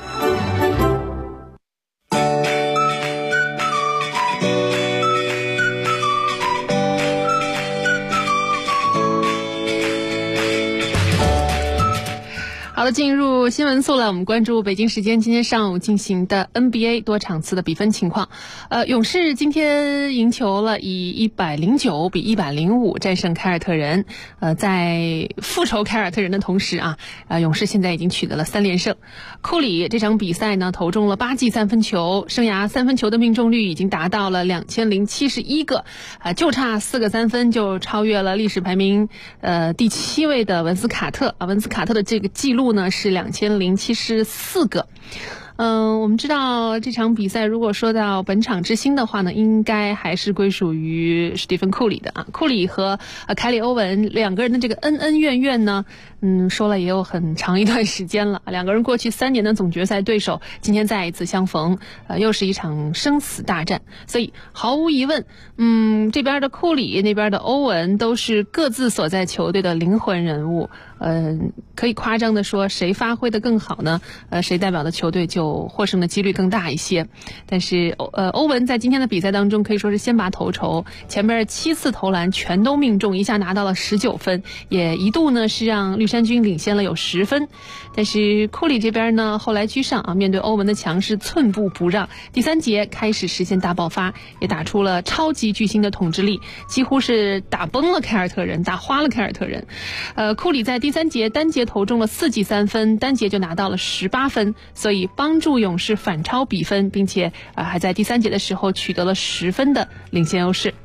好了，进入新闻速了，我们关注北京时间今天上午进行的 NBA 多场次的比分情况。勇士今天赢球了，以109比105战胜凯尔特人。在复仇凯尔特人的同时勇士现在已经取得了3连胜。库里这场比赛呢投中了8记3分球，生涯3分球的命中率已经达到了2071个，就差4个3分就超越了历史排名第7位的文斯卡特文斯卡特的这个记录呢是2074个。我们知道这场比赛如果说到本场之星的话呢，应该还是归属于史蒂芬库里的库里和凯里欧文两个人的这个恩恩怨怨呢，说了也有很长一段时间了。两个人过去3年的总决赛对手，今天再一次相逢，又是一场生死大战。所以毫无疑问，这边的库里，那边的欧文都是各自所在球队的灵魂人物。 可以夸张的说，谁发挥的更好呢？谁代表的球队就获胜的几率更大一些。但是欧文在今天的比赛当中可以说是先拔头筹，前面7次投篮全都命中，一下拿到了19分，也一度呢是让绿衫军领先了有10分。但是库里这边呢后来居上啊，面对欧文的强势寸步不让，第3节开始实现大爆发，也打出了超级巨星的统治力，几乎是打崩了凯尔特人，打花了凯尔特人。库里在第3节单节投中了4记3分，单节就拿到了18分，所以帮助勇士反超比分，并且还在第3节的时候取得了10分的领先优势。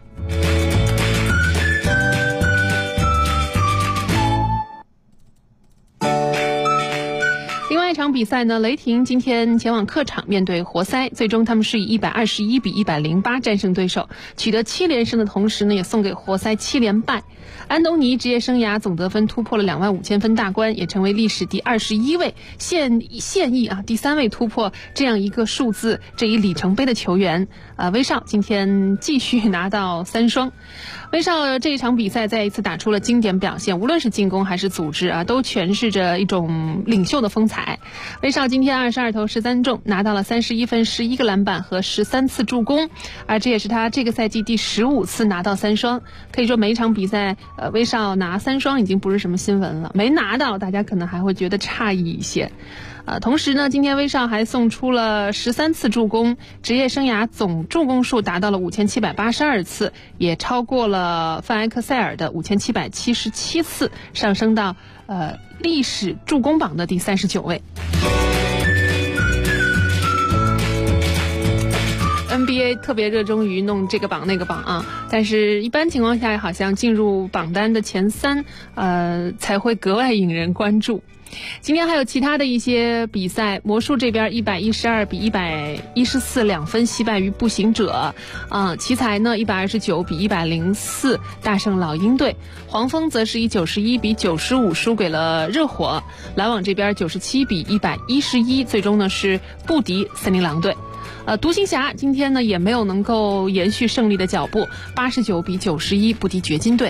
另外一场比赛呢，雷霆今天前往客场面对活塞，最终他们是以121比108战胜对手，取得7连胜的同时呢，也送给活塞7连败。安东尼职业生涯总得分突破了25000分大关，也成为历史第21位，现役第3位突破这样一个数字，这一里程碑的球员。威少今天继续拿到3双。威少这一场比赛再一次打出了经典表现，无论是进攻还是组织都诠释着一种领袖的风采。威少今天22投13中，拿到了31分、11个篮板和13次助攻，而这也是他这个赛季第15次拿到3双。可以说每一场比赛威少拿3双已经不是什么新闻了，没拿到大家可能还会觉得诧异一些。同时呢，今天威少还送出了13次助攻，职业生涯总助攻数达到了5782次，也超过了范埃克塞尔的5777次，上升到历史助攻榜的第39位。NBA 特别热衷于弄这个榜那个榜啊，但是一般情况下好像进入榜单的前3才会格外引人关注。今天还有其他的一些比赛，魔术这边112比114，2分惜败于步行者。奇才呢129比104大胜老鹰队，黄蜂则是以91比95输给了热火。篮网这边97比111，最终呢是不敌森林狼队。独行侠今天呢也没有能够延续胜利的脚步，89比91不敌掘金队。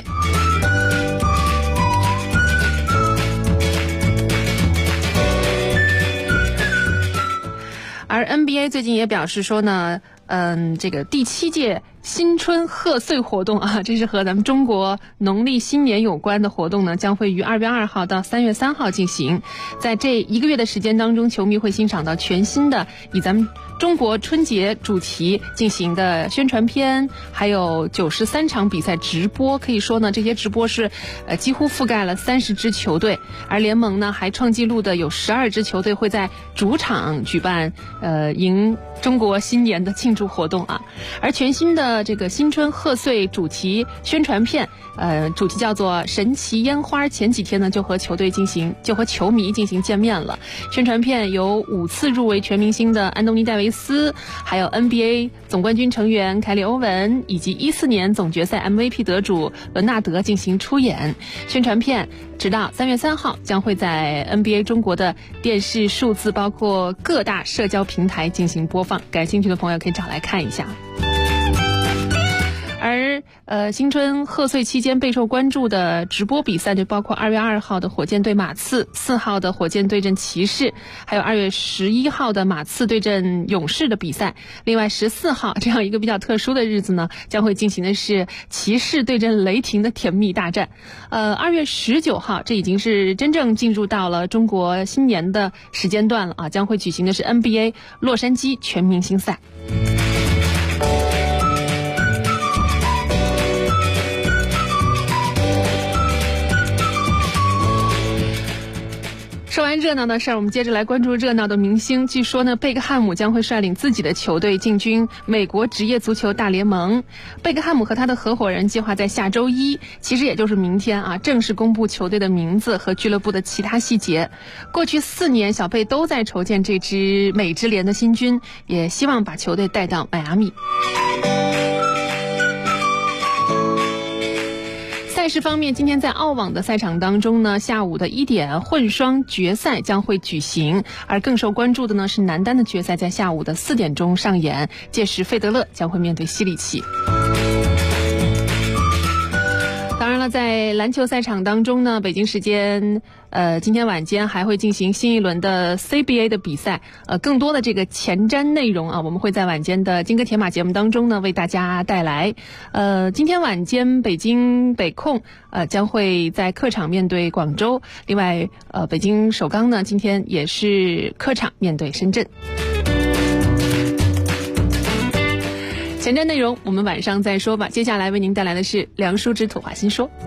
而 NBA 最近也表示说呢，这个第7届新春贺岁活动啊，这是和咱们中国农历新年有关的活动呢，将会于2月2号到3月3号进行。在这1个月的时间当中，球迷会欣赏到全新的以咱们中国春节主题进行的宣传片，还有93场比赛直播。可以说呢，这些直播是几乎覆盖了30支球队，而联盟呢还创纪录的有12支球队会在主场举办迎中国新年的庆祝活动啊。而全新的这个新春贺岁主题宣传片，主题叫做神奇烟花，前几天呢就和球迷进行见面了。宣传片由5次入围全明星的安东尼戴维斯，还有 NBA 总冠军成员凯里欧文，以及14年总决赛 MVP 得主伦纳德进行出演。宣传片直到3月3号将会在 NBA 中国的电视数字包括各大社交平台进行播放，感兴趣的朋友可以找来看一下。而新春贺岁期间备受关注的直播比赛就包括2月2号的火箭对马刺，4号的火箭对阵骑士，还有2月11号的马刺对阵勇士的比赛。另外14号这样一个比较特殊的日子呢，将会进行的是骑士对阵雷霆的甜蜜大战。2月19号这已经是真正进入到了中国新年的时间段了啊，将会举行的是 NBA 洛杉矶全明星赛。说完热闹的事儿，我们接着来关注热闹的明星。据说呢，贝克汉姆将会率领自己的球队进军美国职业足球大联盟。贝克汉姆和他的合伙人计划在下周1，其实也就是明天啊，正式公布球队的名字和俱乐部的其他细节。过去4年，小贝都在筹建这支美职联的新军，也希望把球队带到迈阿密。赛事方面，今天在澳网的赛场当中呢，下午的1点混双决赛将会举行，而更受关注的呢是男单的决赛，在下午的4点钟上演，届时费德勒将会面对西里奇。当然了， 么在篮球赛场当中呢，北京时间今天晚间还会进行新一轮的 CBA 的比赛，更多的这个前瞻内容啊，我们会在晚间的金戈铁马节目当中呢为大家带来。今天晚间北京北控将会在客场面对广州，另外北京首钢呢今天也是客场面对深圳。前瞻内容我们晚上再说吧，接下来为您带来的是梁舒之土话新说。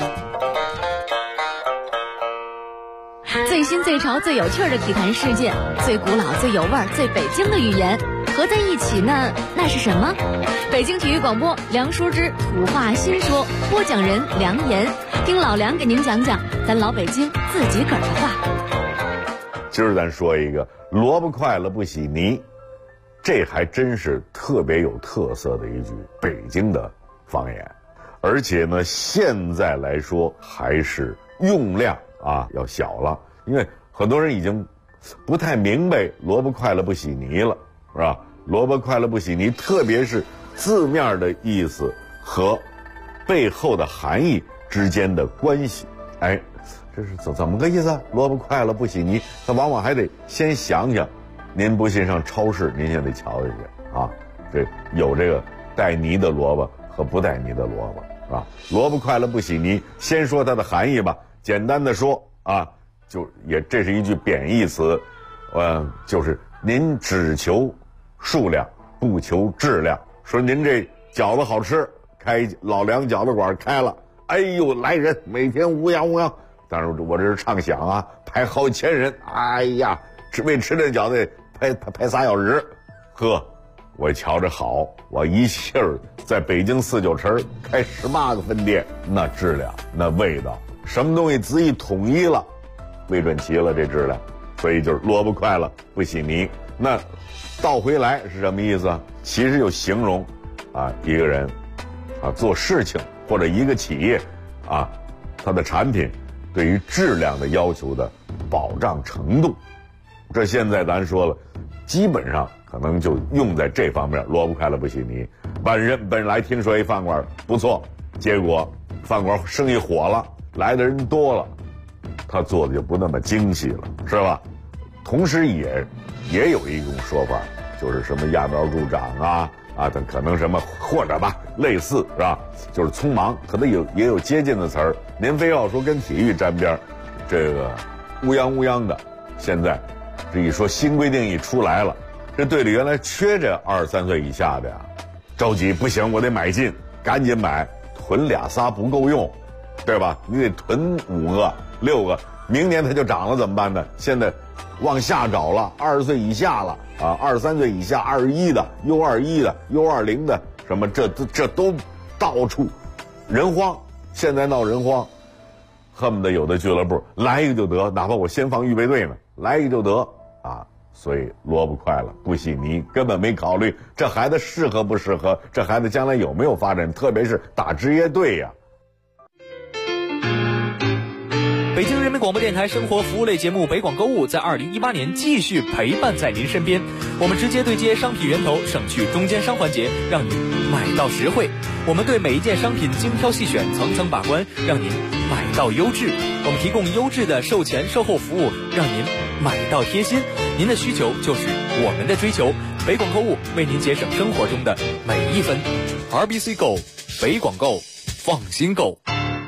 最新最潮最有趣的体坛事件，最古老最有味儿最北京的语言合在一起呢，那是什么？北京体育广播梁舒之土话新说，播讲人梁岩，听老梁给您讲讲咱老北京自己个儿的话。 今儿咱说一个萝卜快了不洗泥，这还真是特别有特色的一句北京的方言，而且呢现在来说还是用量要小了，因为很多人已经不太明白萝卜快了不洗泥了，是吧？萝卜快了不洗泥，特别是字面的意思和背后的含义之间的关系。哎，这是怎么个意思啊？萝卜快了不洗泥，他往往还得先想想。您不信上超市您先得瞧一下啊，这有这个带泥的萝卜和不带泥的萝卜，是吧？萝卜快了不洗泥，先说它的含义吧。简单的说这是一句贬义词，就是您只求数量不求质量。说您这饺子好吃，开老梁饺子馆开了，哎呦来人，每天乌泱乌泱，但是我这是畅想啊，排好千人，哎呀，为吃这饺子排3小时，呵，我瞧着好，我一气儿在北京4、9城开18个分店，那质量那味道，什么东西仔细统一了，魏准齐了这质量，所以就是萝卜快了不洗泥。那倒回来是什么意思啊？其实就形容一个人做事情或者一个企业它的产品对于质量的要求的保障程度。这现在咱说了，基本上可能就用在这方面，萝卜快了不洗泥。本来听说一饭馆不错，结果饭馆生意火了，来的人多了，他做的就不那么精细了，是吧？同时也有一种说法，就是什么揠苗助长它可能什么或者吧类似，是吧？就是匆忙，可能也有接近的词儿。您非要说跟体育沾边，这个乌泱乌泱的，现在这一说新规定一出来了，这队里原来缺这23岁以下的呀，着急不行，我得买进，赶紧买，囤2、3不够用，对吧？你得囤5个、6个，明年它就涨了怎么办呢？现在往下找了，20岁以下了23岁以下21的、U21的、U20的，什么这都到处人荒，现在闹人荒，恨不得有的俱乐部来一个就得，哪怕我先放预备队呢，来一个就得所以萝卜快了不洗泥，根本没考虑这孩子适合不适合，这孩子将来有没有发展，特别是打职业队呀。 北京人民广播电台生活服务类节目北广购物在2018年继续陪伴在您身边，我们直接对接商品源头，省去中间商环节，让您买到实惠。我们对每一件商品精挑细选，层层把关，让您买到优质。我们提供优质的售前售后服务，让您买到贴心。您的需求就是我们的追求，北广购物为您节省生活中的每一分。RBC Go， 北广购，放心购。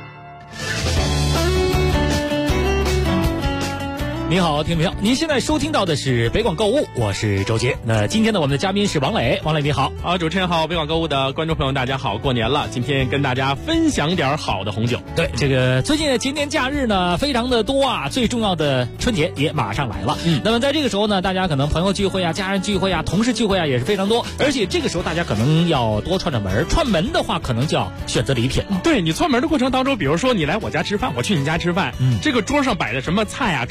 您好，听众朋友，您现在收听到的是北广购物，我是周杰。那今天呢，我们的嘉宾是王磊，王磊你好。 主持人好，北广购物的观众朋友大家好，过年了，今天跟大家分享点好的红酒。 对，这个最近的节年假日呢非常的多最重要的春节也马上来了。那么在这个时候呢，大家可能朋友聚会家人聚会同事聚会也是非常多，而且这个时候大家可能要多串门，串门的话可能就要选择礼品了。 对，你串门的过程当中，比如说你来我家吃饭，我去你家吃饭，这个桌上摆的什么菜吃的什么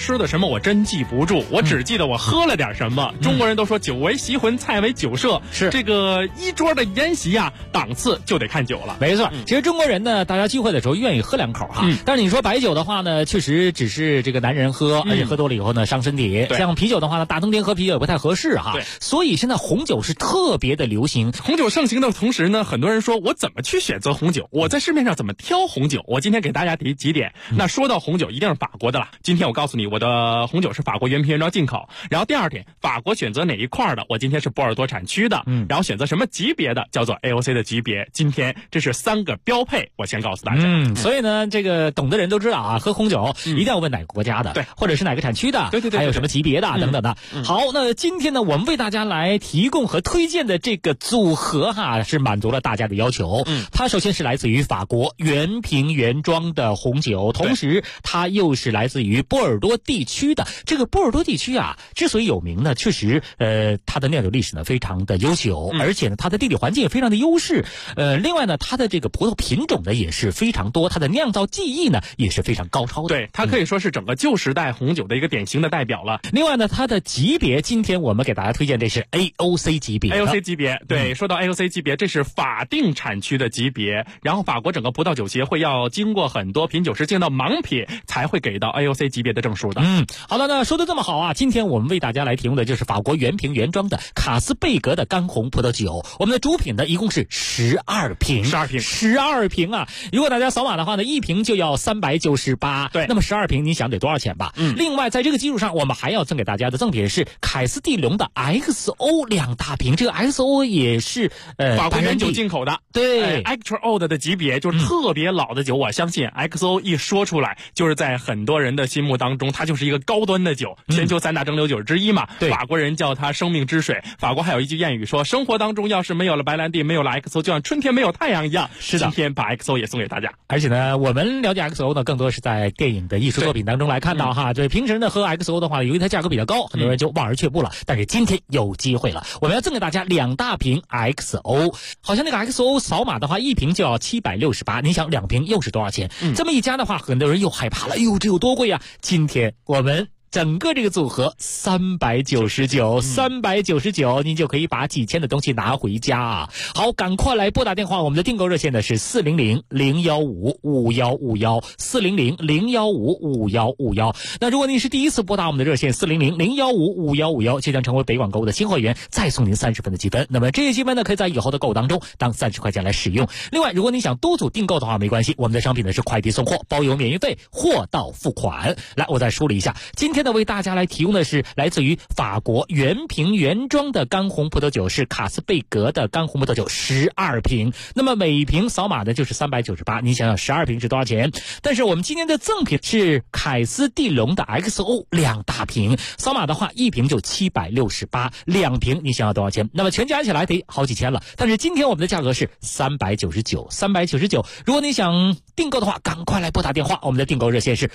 么我真记不住，我只记得我喝了点什么。中国人都说酒为席魂，菜为酒色， 是这个一桌的宴席呀，档次就得看酒了。 没错，其实中国人呢，大家聚会的时候愿意喝两口哈。但是你说白酒的话呢，确实只是这个男人喝，而且喝多了以后呢伤身体。像啤酒的话呢，大冬天喝啤酒也不太合适哈。所以现在红酒是特别的流行。 红酒盛行的同时呢，很多人说我怎么去选择红酒？我在市面上怎么挑红酒？我今天给大家提几点。那说到红酒，一定是法国的了。今天我告诉你，我的红酒是法国原瓶原装进口。然后第二点，法国选择哪一块的？我今天是波尔多产区的。然后选择什么级别的？叫做 AOC 的级别。今天这是3个标配，我先告诉大家。 所以呢，这个懂的人都知道啊，喝红酒一定要问哪个国家的，对，或者是哪个产区的， 对， 还有什么级别的等等的。好，那今天呢，我们为大家来提供和推荐的这个组合哈，是满足了大家的要求。它首先是来自于法国原瓶原装的红酒，同时它又是来自于波尔多地区的。这个波尔多地区啊，之所以有名呢，确实它的酿酒历史呢非常的悠久，而且呢它的地理环境也非常的优势。另外呢，它的这个葡萄品种呢也是非常多，它的酿造技艺呢也是非常高超的。 对，它可以说是整个旧时代红酒的一个典型的代表了。 另外呢，它的级别，今天我们给大家推荐这是 AOC 级别。 AOC 级别，对，说到 AOC 级别，这是法定产区的级别。然后法国整个葡萄酒协会要经过很多品酒师进到盲品，才会给到 AOC 级别的证书的。 好了，那说的这么好啊，今天我们为大家来提供的就是法国原瓶原装的卡斯贝格的干红葡萄酒。我们的主品呢，一共是12瓶，12瓶啊！如果大家扫码的话呢，一瓶就要398。对，那么12瓶，你想得多少钱吧？另外，在这个基础上，我们还要赠给大家的赠品是凯斯蒂龙的 XO 2大瓶。这个 XO 也是法国原酒进口的， 对 ，Extra Old 的级别就是特别老的酒。我相信 XO 一说出来，就是在很多人的心目当中，它就是一个高端的酒，全球3大蒸馏酒之一嘛。法国人叫它生命之水。法国还有一句谚语说，生活当中要是没有了白兰地，没有了 XO， 就像春天没有太阳一样。 是的， 今天把 XO 也送给大家。 而且呢，我们了解 XO 呢，更多是在电影的艺术作品当中来看到哈。对，平时呢喝 XO 的话，由于它价格比较高，很多人就望而却步了。但是今天有机会了，我们要赠给大家2大瓶 XO。好像那个 XO 扫码的话，一瓶就要768，你想2瓶又是多少钱？这么一加的话，很多人又害怕了，哎呦，这有多贵啊！今天我们整个这个组合399，您就可以把几千的东西拿回家啊！好，赶快来拨打电话，我们的订购热线呢是400-015-5151，400-015-5151。那如果您是第一次拨打我们的热线400-015-5151，就将成为北广购物的新会员，再送您30分的积分。那么这些积分呢，可以在以后的购物当中当30块钱来使用。另外，如果您想多组订购的话，没关系，我们的商品呢是快递送货，包邮免运费，货到付款。来，我再梳理一下，今天呢为大家来提供的是来自于法国原瓶原装的干红葡萄酒，是卡斯贝格的干红葡萄酒12瓶。那么每瓶扫码的就是398，你想想12瓶是多少钱？但是我们今天的赠品是凯斯蒂龙的 XO 2大瓶，扫码的话一瓶就768，2瓶你想要多少钱？那么全加起来得好几千了。但是今天我们的价格是399。如果你想订购的话，赶快来拨打电话，我们的订购热线是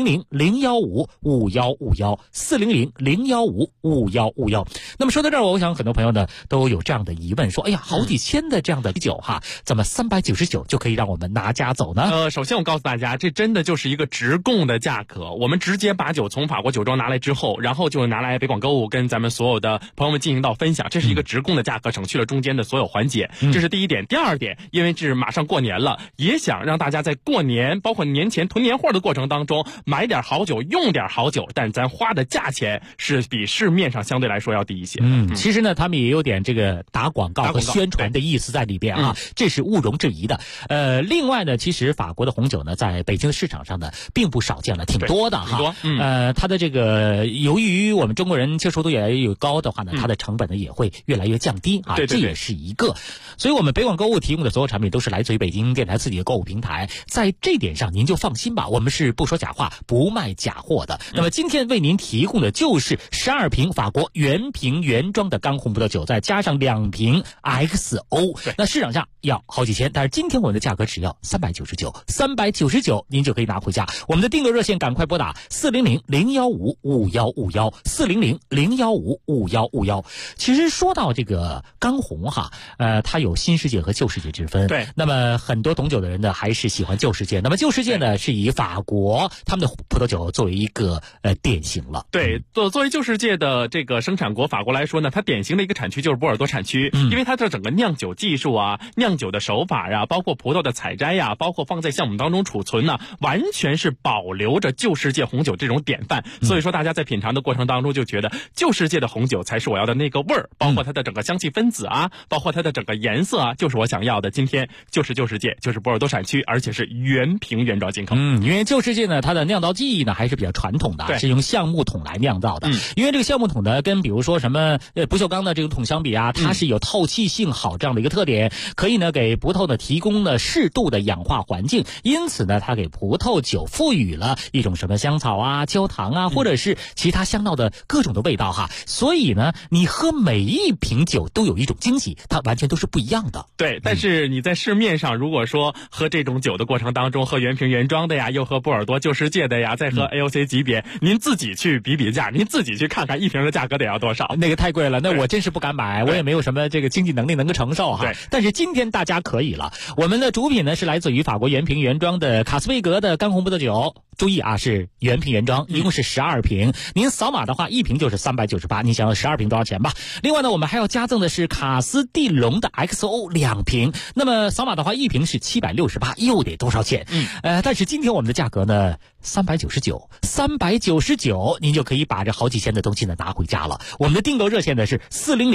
400-015-5151，400-015-5151。那么说到这儿，我想很多朋友呢都有这样的疑问，说哎呀，好几千的这样的酒哈，怎么399就可以让我们拿家走呢？ 首先我告诉大家，这真的就是一个直供的价格。我们直接把酒从法国酒庄拿来之后，然后就拿来北广购物跟咱们所有的朋友们进行到分享，这是一个直供的价格，省去了中间的所有环节。这是第一点。第二点，因为这马上过年了，也想让大家在过年包括年前囤年货的过程当中买点好酒，用点好酒，但咱花的价钱是比市面上相对来说要低一些。 其实呢，他们也有点这个打广告和宣传的意思在里边啊，这是毋庸置疑的。另外呢，其实法国的红酒呢，在北京的市场上呢，并不少见了，挺多的哈。它的这个由于我们中国人接受度越来越高的话呢，它的成本呢也会越来越降低啊，这也是一个。所以我们北广购物提供的所有产品都是来自于北京电台自己的购物平台，在这点上您就放心吧，我们是不说假话，不卖假货的。那么今天为您提供的就是12瓶法国原瓶原装的干红葡萄酒，再加上2瓶 XO， 那市场上要好几千，但是今天我们的价格只要399，您就可以拿回家。我们的订购热线赶快拨打400-015-5151， 400-015-5151。其实说到这个干红哈，它有新世界和旧世界之分。 对， 那么很多懂酒的人呢，还是喜欢旧世界。那么旧世界呢，是以法国他们的葡萄酒作为一个典型了。 对，作为旧世界的这个生产国法国来说呢，它典型的一个产区就是波尔多产区，因为它的整个酿酒技术啊、酿酒的手法呀、包括葡萄的采摘呀、包括放在橡木当中储存呢，完全是保留着旧世界红酒这种典范。所以说大家在品尝的过程当中就觉得旧世界的红酒才是我要的那个味儿，包括它的整个香气分子啊，包括它的整个颜色啊，就是我想要的。今天就是旧世界，就是波尔多产区，而且是原瓶原装进口。 因为旧世界呢，它的酿造技艺呢还是比较传统的，是用橡木桶来酿造的。因为这个橡木桶呢，跟比如说什么不锈钢的这种桶相比啊，它是有透气性好这样的一个特点，可以呢给葡萄呢提供了适度的氧化环境，因此呢，它给葡萄酒赋予了一种什么香草啊、焦糖啊，或者是其他香料的各种的味道哈。所以呢，你喝每一瓶酒都有一种惊喜，它完全都是不一样的。 对，但是你在市面上如果说喝这种酒的过程当中，喝原瓶原装的呀，又喝波尔多旧世界的呀，再喝 AOC 级别，您自己去比比价，您自己去看看一瓶的价格得要多少。 那个太贵了，那我真是不敢买，我也没有什么这个经济能力能够承受哈。 对， 但是今天大家可以了，我们的主品呢是来自于法国原瓶原装的卡斯贝格的干红葡萄酒。注意啊，是原瓶原装，一共是12瓶。您扫码的话，一瓶就是398，您想要12瓶多少钱吧？另外呢，我们还要加赠的是卡斯蒂龙的 XO 2瓶，那么扫码的话，一瓶是768，又得多少钱？但是今天我们的价格呢，399，您就可以把这好几千的东西呢拿回家了。我们的订购热线呢是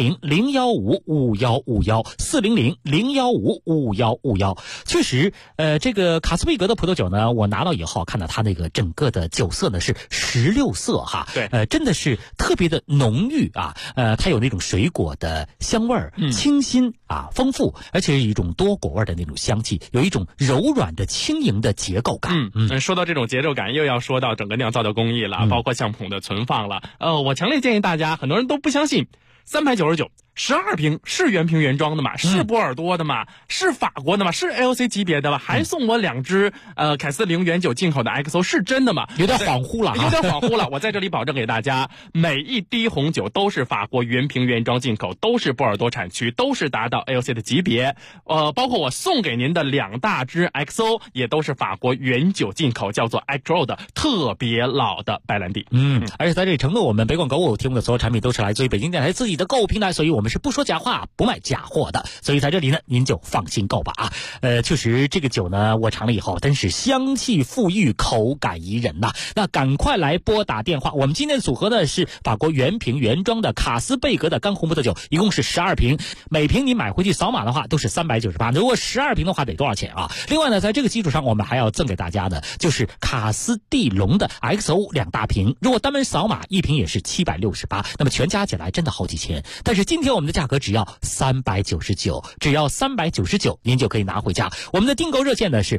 400-015-5151，400-015-5151。确实，这个卡斯贝格的葡萄酒呢，我拿到以后看到它那个整个的酒色呢是16色哈， 对， 真的是特别的浓郁啊，它有那种水果的香味儿，清新啊，丰富，而且是一种多果味的那种香气，有一种柔软的轻盈的结构感。 说到这种节奏感，又要说到整个酿造的工艺了，包括橡木桶的存放了。我强烈建议大家，很多人都不相信，399。12瓶是原瓶原装的嘛？是波尔多的嘛？是法国的嘛？是 AOC 级别的嘛？还送我2支凯斯林原酒进口的 XO， 是真的吗？ 有点恍惚了， 有点恍惚了。我在这里保证给大家，每一滴红酒都是法国原瓶原装进口，都是波尔多产区，都是达到 AOC 的级别。包括我送给您的2大支 XO， 也都是法国原酒进口，叫做 XO 的特别老的白兰地。 而且在这里承诺，我们北广购物提供的所有产品都是来自于北京电台自己的购物平台，所以我们是不说假话，不卖假货的。所以在这里呢，您就放心购吧啊。确实这个酒呢，我尝了以后，真是香气馥郁，口感宜人呐。那赶快来拨打电话，我们今天的组合呢是法国原瓶原装的卡斯贝格的干红葡萄酒，一共是12瓶，每瓶你买回去扫码的话都是398，如果12瓶的话得多少钱啊？另外呢，在这个基础上，我们还要赠给大家的就是卡斯蒂龙的 XO 2大瓶，如果单门扫码一瓶也是768，那么全加起来真的好几千。但是今天我们的价格只要399，只要399，您就可以拿回家。我们的订购热线呢是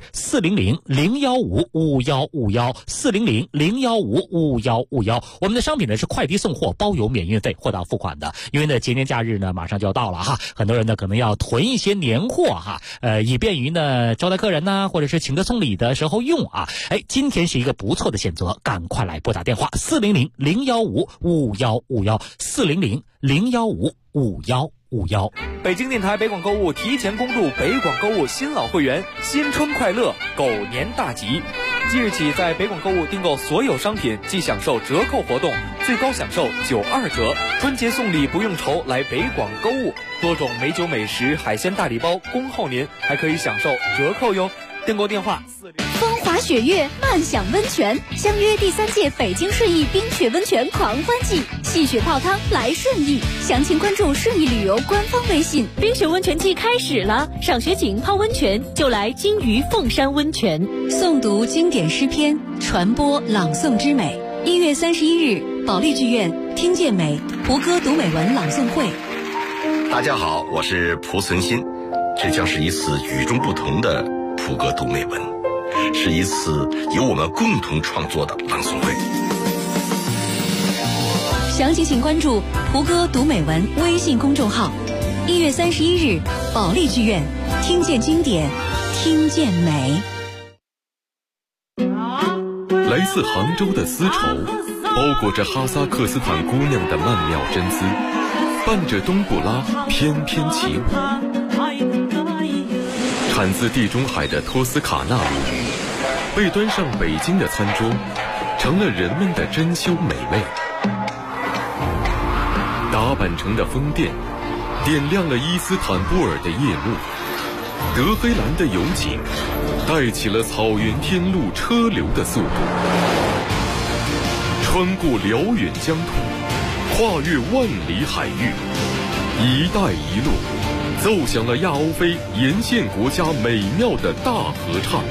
400-015-5151，400-015-5151。我们的商品呢是快递送货，包邮免运费，货到付款的。因为呢节年假日呢马上就要到了哈，很多人呢可能要囤一些年货哈，以便于呢招待客人呐，或者是请客送礼的时候用啊。今天是一个不错的选择，赶快来拨打电话400-015-5151，400-015-5151。 北京电台北广购物提前恭祝北广购物新老会员新春快乐，狗年大吉！即日起，在北广购物订购所有商品即享受折扣活动，最高享受92折。春节送礼不用愁，来北广购物，多种美酒美食、海鲜大礼包恭候您，还可以享受折扣哟。订购电话风华雪月，漫享温泉，相约第3届北京顺义冰雪温泉狂欢季，戏雪泡汤来顺义，详情关注顺义旅游官方微信。 冰雪温泉季开始了，赏雪景泡温泉就来金鱼凤山温泉。 诵读经典诗篇，传播朗诵之美。1月31日，保利剧院听见美胡歌读美文朗诵会。 大家好，我是蒲存昕，这将是一次与众不同的胡歌读美文，是一次由我们共同创作的朗诵会。 详情请关注胡歌读美文微信公众号。1月31日，保利剧院听见经典，听见美。 来自杭州的丝绸，包裹着哈萨克斯坦姑娘的曼妙真姿，伴着冬不拉翩翩起舞。产自地中海的托斯卡纳米，被端上北京的餐桌， 成了人们的珍馐美味。达坂城的风电点亮了伊斯坦布尔的夜幕，德黑兰的油井带起了草原天路车流的速度，穿过辽远疆土，跨越万里海域，一带一路奏响了亚欧非沿线国家美妙的大合唱。